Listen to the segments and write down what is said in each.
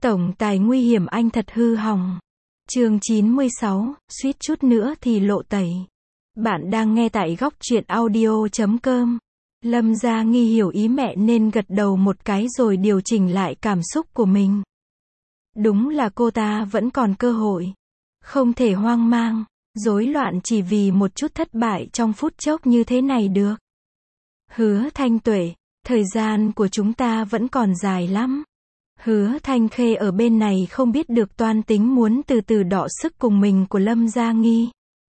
Tổng tài nguy hiểm anh thật hư hỏng. Chương 96, suýt chút nữa thì lộ tẩy. Bạn đang nghe tại góc truyện audio.com. Lâm Gia Nghi hiểu ý mẹ nên gật đầu một cái rồi điều chỉnh lại cảm xúc của mình. Đúng là cô ta vẫn còn cơ hội. Không thể hoang mang, rối loạn chỉ vì một chút thất bại trong phút chốc như thế này được. Hứa Thanh Tuệ, thời gian của chúng ta vẫn còn dài lắm. Hứa Thanh Khê ở bên này không biết được toan tính muốn từ từ đọ sức cùng mình của Lâm Gia Nghi.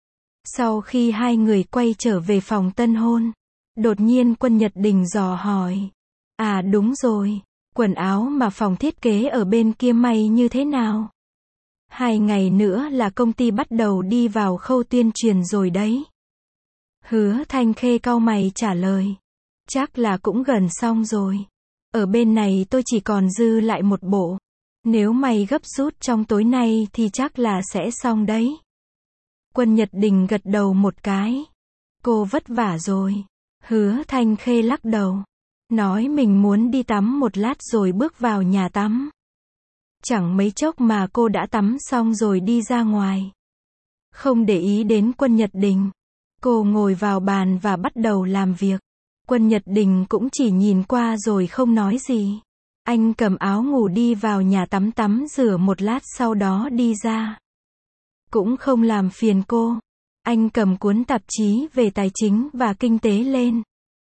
Sau khi hai người quay trở về phòng tân hôn, đột nhiên Quân Nhật Đình dò hỏi. À đúng rồi, quần áo mà phòng thiết kế ở bên kia may như thế nào? 2 ngày nữa là công ty bắt đầu đi vào khâu tuyên truyền rồi đấy. Hứa Thanh Khê cau mày trả lời. Chắc là cũng gần xong rồi. Ở bên này tôi chỉ còn dư lại một bộ. Nếu mày gấp rút trong tối nay thì chắc là sẽ xong đấy. Quân Nhật Đình gật đầu một cái. Cô vất vả rồi. Hứa Thanh Khê lắc đầu. Nói mình muốn đi tắm một lát rồi bước vào nhà tắm. Chẳng mấy chốc mà cô đã tắm xong rồi đi ra ngoài. Không để ý đến Quân Nhật Đình. Cô ngồi vào bàn và bắt đầu làm việc. Quân Nhật Đình cũng chỉ nhìn qua rồi không nói gì. Anh cầm áo ngủ đi vào nhà tắm rửa một lát sau đó đi ra. Cũng không làm phiền cô. Anh cầm cuốn tạp chí về tài chính và kinh tế lên.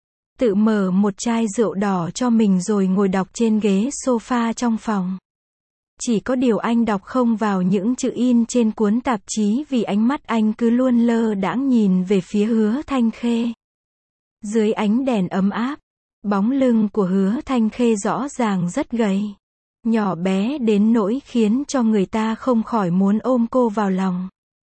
Tự mở một chai rượu đỏ cho mình rồi ngồi đọc trên ghế sofa trong phòng. Chỉ có điều anh đọc không vào những chữ in trên cuốn tạp chí vì ánh mắt anh cứ luôn lơ đãng nhìn về phía Hứa Thanh Khê. Dưới ánh đèn ấm áp, bóng lưng của Hứa Thanh Khê rõ ràng rất gầy. Nhỏ bé đến nỗi khiến cho người ta không khỏi muốn ôm cô vào lòng.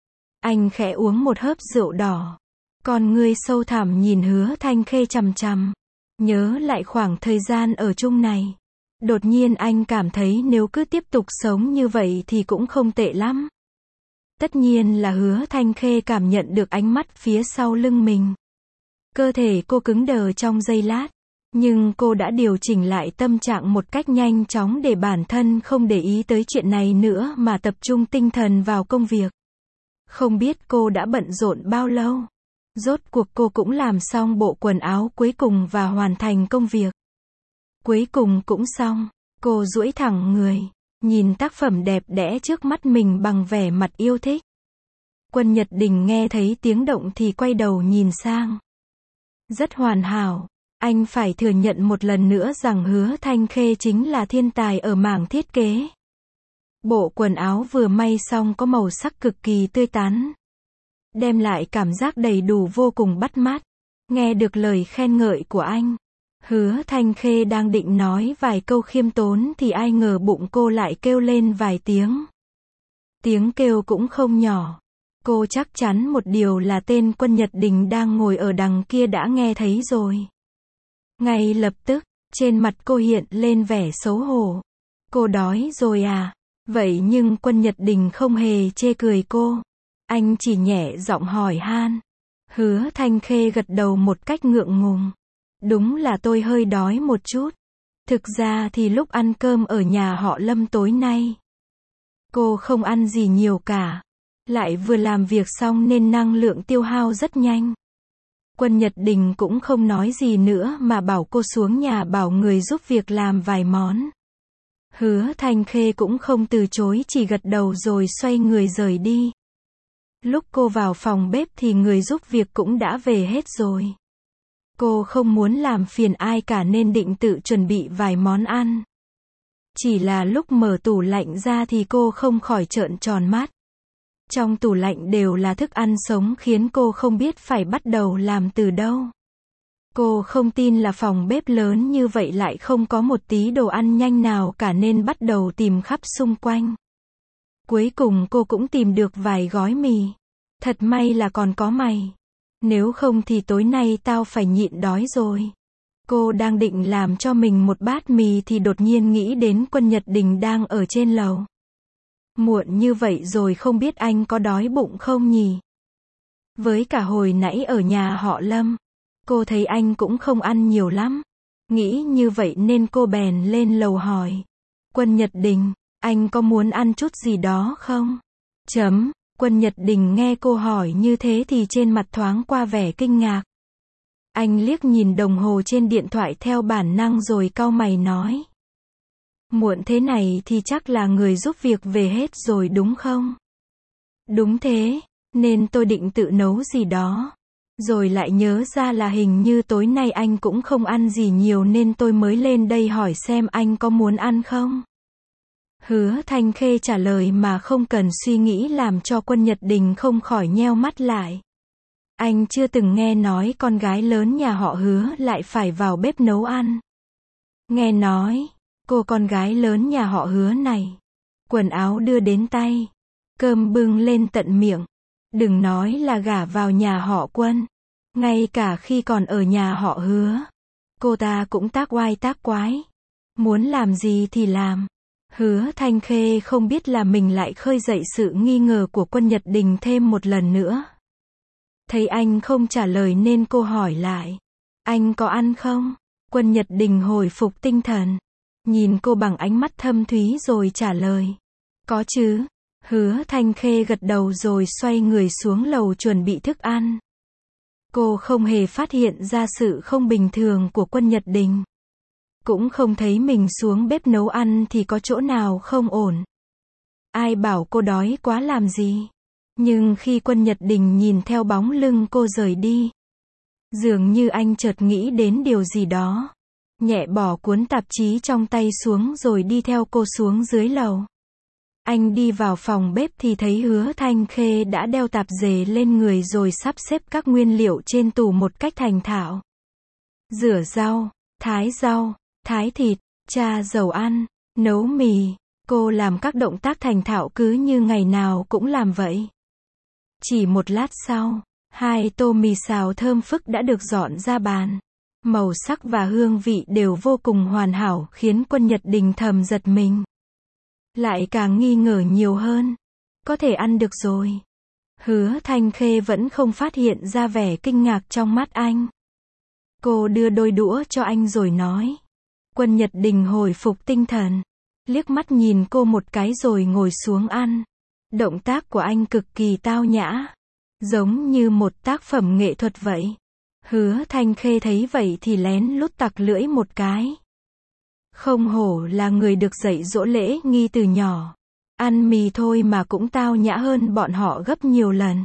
Anh khẽ uống một hớp rượu đỏ. Con ngươi sâu thẳm nhìn Hứa Thanh Khê chằm chằm. Nhớ lại khoảng thời gian ở chung này. Đột nhiên anh cảm thấy nếu cứ tiếp tục sống như vậy thì cũng không tệ lắm. Tất nhiên là Hứa Thanh Khê cảm nhận được ánh mắt phía sau lưng mình. Cơ thể cô cứng đờ trong giây lát. Nhưng cô đã điều chỉnh lại tâm trạng một cách nhanh chóng để bản thân không để ý tới chuyện này nữa mà tập trung tinh thần vào công việc. Không biết cô đã bận rộn bao lâu. Rốt cuộc cô cũng làm xong bộ quần áo cuối cùng và hoàn thành công việc. Cuối cùng cũng xong. Cô duỗi thẳng người, nhìn tác phẩm đẹp đẽ trước mắt mình bằng vẻ mặt yêu thích. Quân Nhật Đình nghe thấy tiếng động thì quay đầu nhìn sang. Rất hoàn hảo. Anh phải thừa nhận một lần nữa rằng Hứa Thanh Khê chính là thiên tài ở mảng thiết kế. Bộ quần áo vừa may xong có màu sắc cực kỳ tươi tắn. Đem lại cảm giác đầy đủ vô cùng bắt mắt. Nghe được lời khen ngợi của anh. Hứa Thanh Khê đang định nói vài câu khiêm tốn thì ai ngờ bụng cô lại kêu lên vài tiếng. Tiếng kêu cũng không nhỏ. Cô chắc chắn một điều là tên Quân Nhật Đình đang ngồi ở đằng kia đã nghe thấy rồi. Ngay lập tức, trên mặt cô hiện lên vẻ xấu hổ. Cô đói rồi à? Vậy nhưng Quân Nhật Đình không hề chê cười cô. Anh chỉ nhẹ giọng hỏi han. Hứa Thanh Khê gật đầu một cách ngượng ngùng. Đúng là tôi hơi đói một chút. Thực ra thì lúc ăn cơm ở nhà họ Lâm tối nay, cô không ăn gì nhiều cả. Lại vừa làm việc xong nên năng lượng tiêu hao rất nhanh. Quân Nhật Đình cũng không nói gì nữa mà bảo cô xuống nhà bảo người giúp việc làm vài món. Hứa Thanh Khê cũng không từ chối chỉ gật đầu rồi xoay người rời đi. Lúc cô vào phòng bếp thì người giúp việc cũng đã về hết rồi. Cô không muốn làm phiền ai cả nên định tự chuẩn bị vài món ăn. Chỉ là lúc mở tủ lạnh ra thì cô không khỏi trợn tròn mắt. Trong tủ lạnh đều là thức ăn sống khiến cô không biết phải bắt đầu làm từ đâu. Cô không tin là phòng bếp lớn như vậy lại không có một tí đồ ăn nhanh nào cả nên bắt đầu tìm khắp xung quanh. Cuối cùng cô cũng tìm được vài gói mì. Thật may là còn có mày. Nếu không thì tối nay tao phải nhịn đói rồi. Cô đang định làm cho mình một bát mì thì đột nhiên nghĩ đến Quân Nhật Đình đang ở trên lầu. Muộn như vậy rồi không biết anh có đói bụng không nhỉ? Với cả hồi nãy ở nhà họ Lâm, cô thấy anh cũng không ăn nhiều lắm. Nghĩ như vậy nên cô bèn lên lầu hỏi. Quân Nhật Đình, Anh có muốn ăn chút gì đó không? Quân Nhật Đình nghe cô hỏi như thế thì trên mặt thoáng qua vẻ kinh ngạc. Anh liếc nhìn đồng hồ trên điện thoại theo bản năng rồi cau mày nói. Muộn thế này thì chắc là người giúp việc về hết rồi đúng không? Đúng thế, nên tôi định tự nấu gì đó. Rồi lại nhớ ra là hình như tối nay anh cũng không ăn gì nhiều nên tôi mới lên đây hỏi xem anh có muốn ăn không? Hứa Thanh Khê trả lời mà không cần suy nghĩ làm cho Quân Nhật Đình không khỏi nheo mắt lại. Anh chưa từng nghe nói con gái lớn nhà họ Hứa lại phải vào bếp nấu ăn. Nghe nói, cô con gái lớn nhà họ Hứa này, quần áo đưa đến tay, cơm bưng lên tận miệng. Đừng nói là gả vào nhà họ Quân, ngay cả khi còn ở nhà họ Hứa, cô ta cũng tác oai tác quái. Muốn làm gì thì làm. Hứa Thanh Khê không biết là mình lại khơi dậy sự nghi ngờ của Quân Nhật Đình thêm một lần nữa. Thấy anh không trả lời nên cô hỏi lại. Anh có ăn không? Quân Nhật Đình hồi phục tinh thần. Nhìn cô bằng ánh mắt thâm thúy rồi trả lời. Có chứ. Hứa Thanh Khê gật đầu rồi xoay người xuống lầu chuẩn bị thức ăn. Cô không hề phát hiện ra sự không bình thường của Quân Nhật Đình. Cũng không thấy mình xuống bếp nấu ăn thì có chỗ nào không ổn. Ai bảo cô đói quá làm gì. Nhưng khi Quân Nhật Đình nhìn theo bóng lưng cô rời đi, dường như anh chợt nghĩ đến điều gì đó. Nhẹ bỏ cuốn tạp chí trong tay xuống rồi đi theo cô xuống dưới lầu. Anh đi vào phòng bếp thì thấy Hứa Thanh Khê đã đeo tạp dề lên người rồi sắp xếp các nguyên liệu trên tủ một cách thành thạo. Rửa rau, thái thịt, tra dầu ăn, nấu mì. Cô làm các động tác thành thạo cứ như ngày nào cũng làm vậy. Chỉ một lát sau, 2 tô mì xào thơm phức đã được dọn ra bàn. Màu sắc và hương vị đều vô cùng hoàn hảo khiến Quân Nhật Đình thầm giật mình. Lại càng nghi ngờ nhiều hơn. Có thể ăn được rồi. Hứa Thanh Khê vẫn không phát hiện ra vẻ kinh ngạc trong mắt anh. Cô đưa đôi đũa cho anh rồi nói. Quân Nhật Đình hồi phục tinh thần. Liếc mắt nhìn cô một cái rồi ngồi xuống ăn. Động tác của anh cực kỳ tao nhã. Giống như một tác phẩm nghệ thuật vậy. Hứa Thanh Khê thấy vậy thì lén lút tặc lưỡi một cái. Không hổ là người được dạy dỗ lễ nghi từ nhỏ. Ăn mì thôi mà cũng tao nhã hơn bọn họ gấp nhiều lần.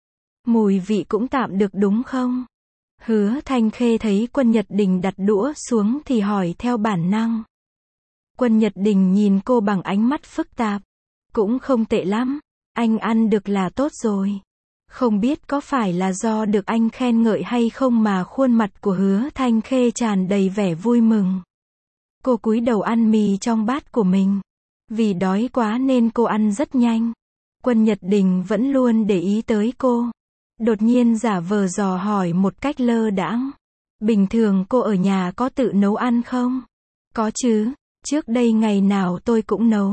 Mùi vị cũng tạm được đúng không? Hứa Thanh Khê thấy Quân Nhật Đình đặt đũa xuống thì hỏi theo bản năng. Quân Nhật Đình nhìn cô bằng ánh mắt phức tạp. Cũng không tệ lắm. Anh ăn được là tốt rồi. Không biết có phải là do được anh khen ngợi hay không mà khuôn mặt của Hứa Thanh Khê tràn đầy vẻ vui mừng. Cô cúi đầu ăn mì trong bát của mình. Vì đói quá nên cô ăn rất nhanh. Quân Nhật Đình vẫn luôn để ý tới cô. Đột nhiên giả vờ dò hỏi một cách lơ đãng. Bình thường cô ở nhà có tự nấu ăn không? Có chứ, trước đây ngày nào tôi cũng nấu.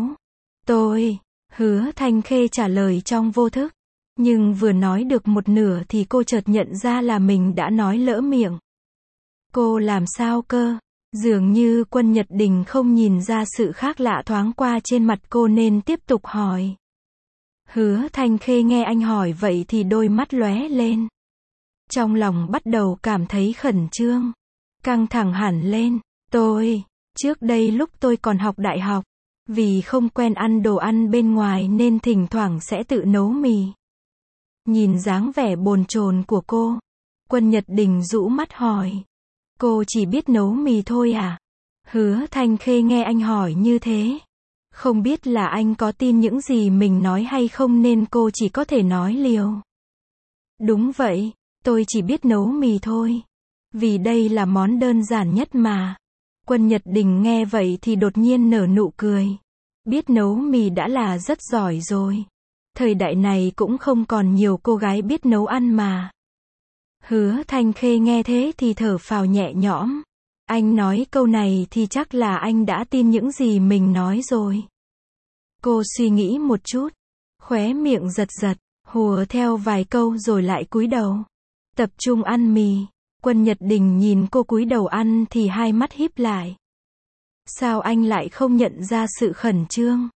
Hứa Thanh Khê trả lời trong vô thức. Nhưng vừa nói được một nửa thì cô chợt nhận ra là mình đã nói lỡ miệng. Cô làm sao cơ? Dường như Quân Nhật Đình không nhìn ra sự khác lạ thoáng qua trên mặt cô nên tiếp tục hỏi. Hứa Thanh Khê nghe anh hỏi vậy thì đôi mắt lóe lên. Trong lòng bắt đầu cảm thấy khẩn trương. Căng thẳng hẳn lên. Trước đây lúc tôi còn học đại học, vì không quen ăn đồ ăn bên ngoài nên thỉnh thoảng sẽ tự nấu mì. Nhìn dáng vẻ bồn chồn của cô, Quân Nhật Đình rũ mắt hỏi. Cô chỉ biết nấu mì thôi à? Hứa Thanh Khê nghe anh hỏi như thế. Không biết là anh có tin những gì mình nói hay không nên cô chỉ có thể nói liều. Đúng vậy, tôi chỉ biết nấu mì thôi. Vì đây là món đơn giản nhất mà. Quân Nhật Đình nghe vậy thì đột nhiên nở nụ cười. Biết nấu mì đã là rất giỏi rồi. Thời đại này cũng không còn nhiều cô gái biết nấu ăn mà. Hứa Thanh Khê nghe thế thì thở phào nhẹ nhõm. Anh nói câu này thì chắc là anh đã tin những gì mình nói rồi. Cô suy nghĩ một chút, khóe miệng giật giật, hùa theo vài câu rồi lại cúi đầu. Tập trung ăn mì. Quân Nhật Đình nhìn cô cúi đầu ăn thì hai mắt híp lại. Sao anh lại không nhận ra sự khẩn trương?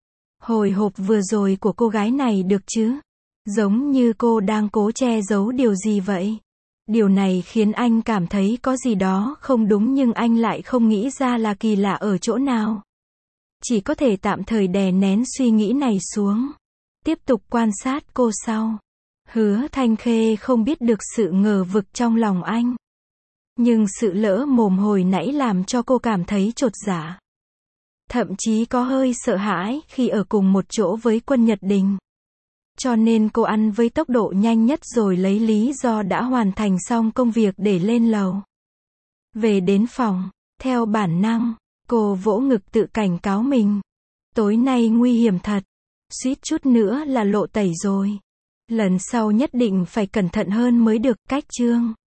hồi hộp vừa rồi của cô gái này được chứ? Giống như cô đang cố che giấu điều gì vậy? Điều này khiến anh cảm thấy có gì đó không đúng nhưng anh lại không nghĩ ra là kỳ lạ ở chỗ nào. Chỉ có thể tạm thời đè nén suy nghĩ này xuống. Tiếp tục quan sát cô sau. Hứa Thanh Khê không biết được sự ngờ vực trong lòng anh. Nhưng sự lỡ mồm hồi nãy làm cho cô cảm thấy chột dạ. Thậm chí có hơi sợ hãi khi ở cùng một chỗ với Quân Nhật Đình. Cho nên cô ăn với tốc độ nhanh nhất rồi lấy lý do đã hoàn thành xong công việc để lên lầu. Về đến phòng, theo bản năng, cô vỗ ngực tự cảnh cáo mình. Tối nay nguy hiểm thật. Suýt chút nữa là lộ tẩy rồi. Lần sau nhất định phải cẩn thận hơn mới được. Cách chương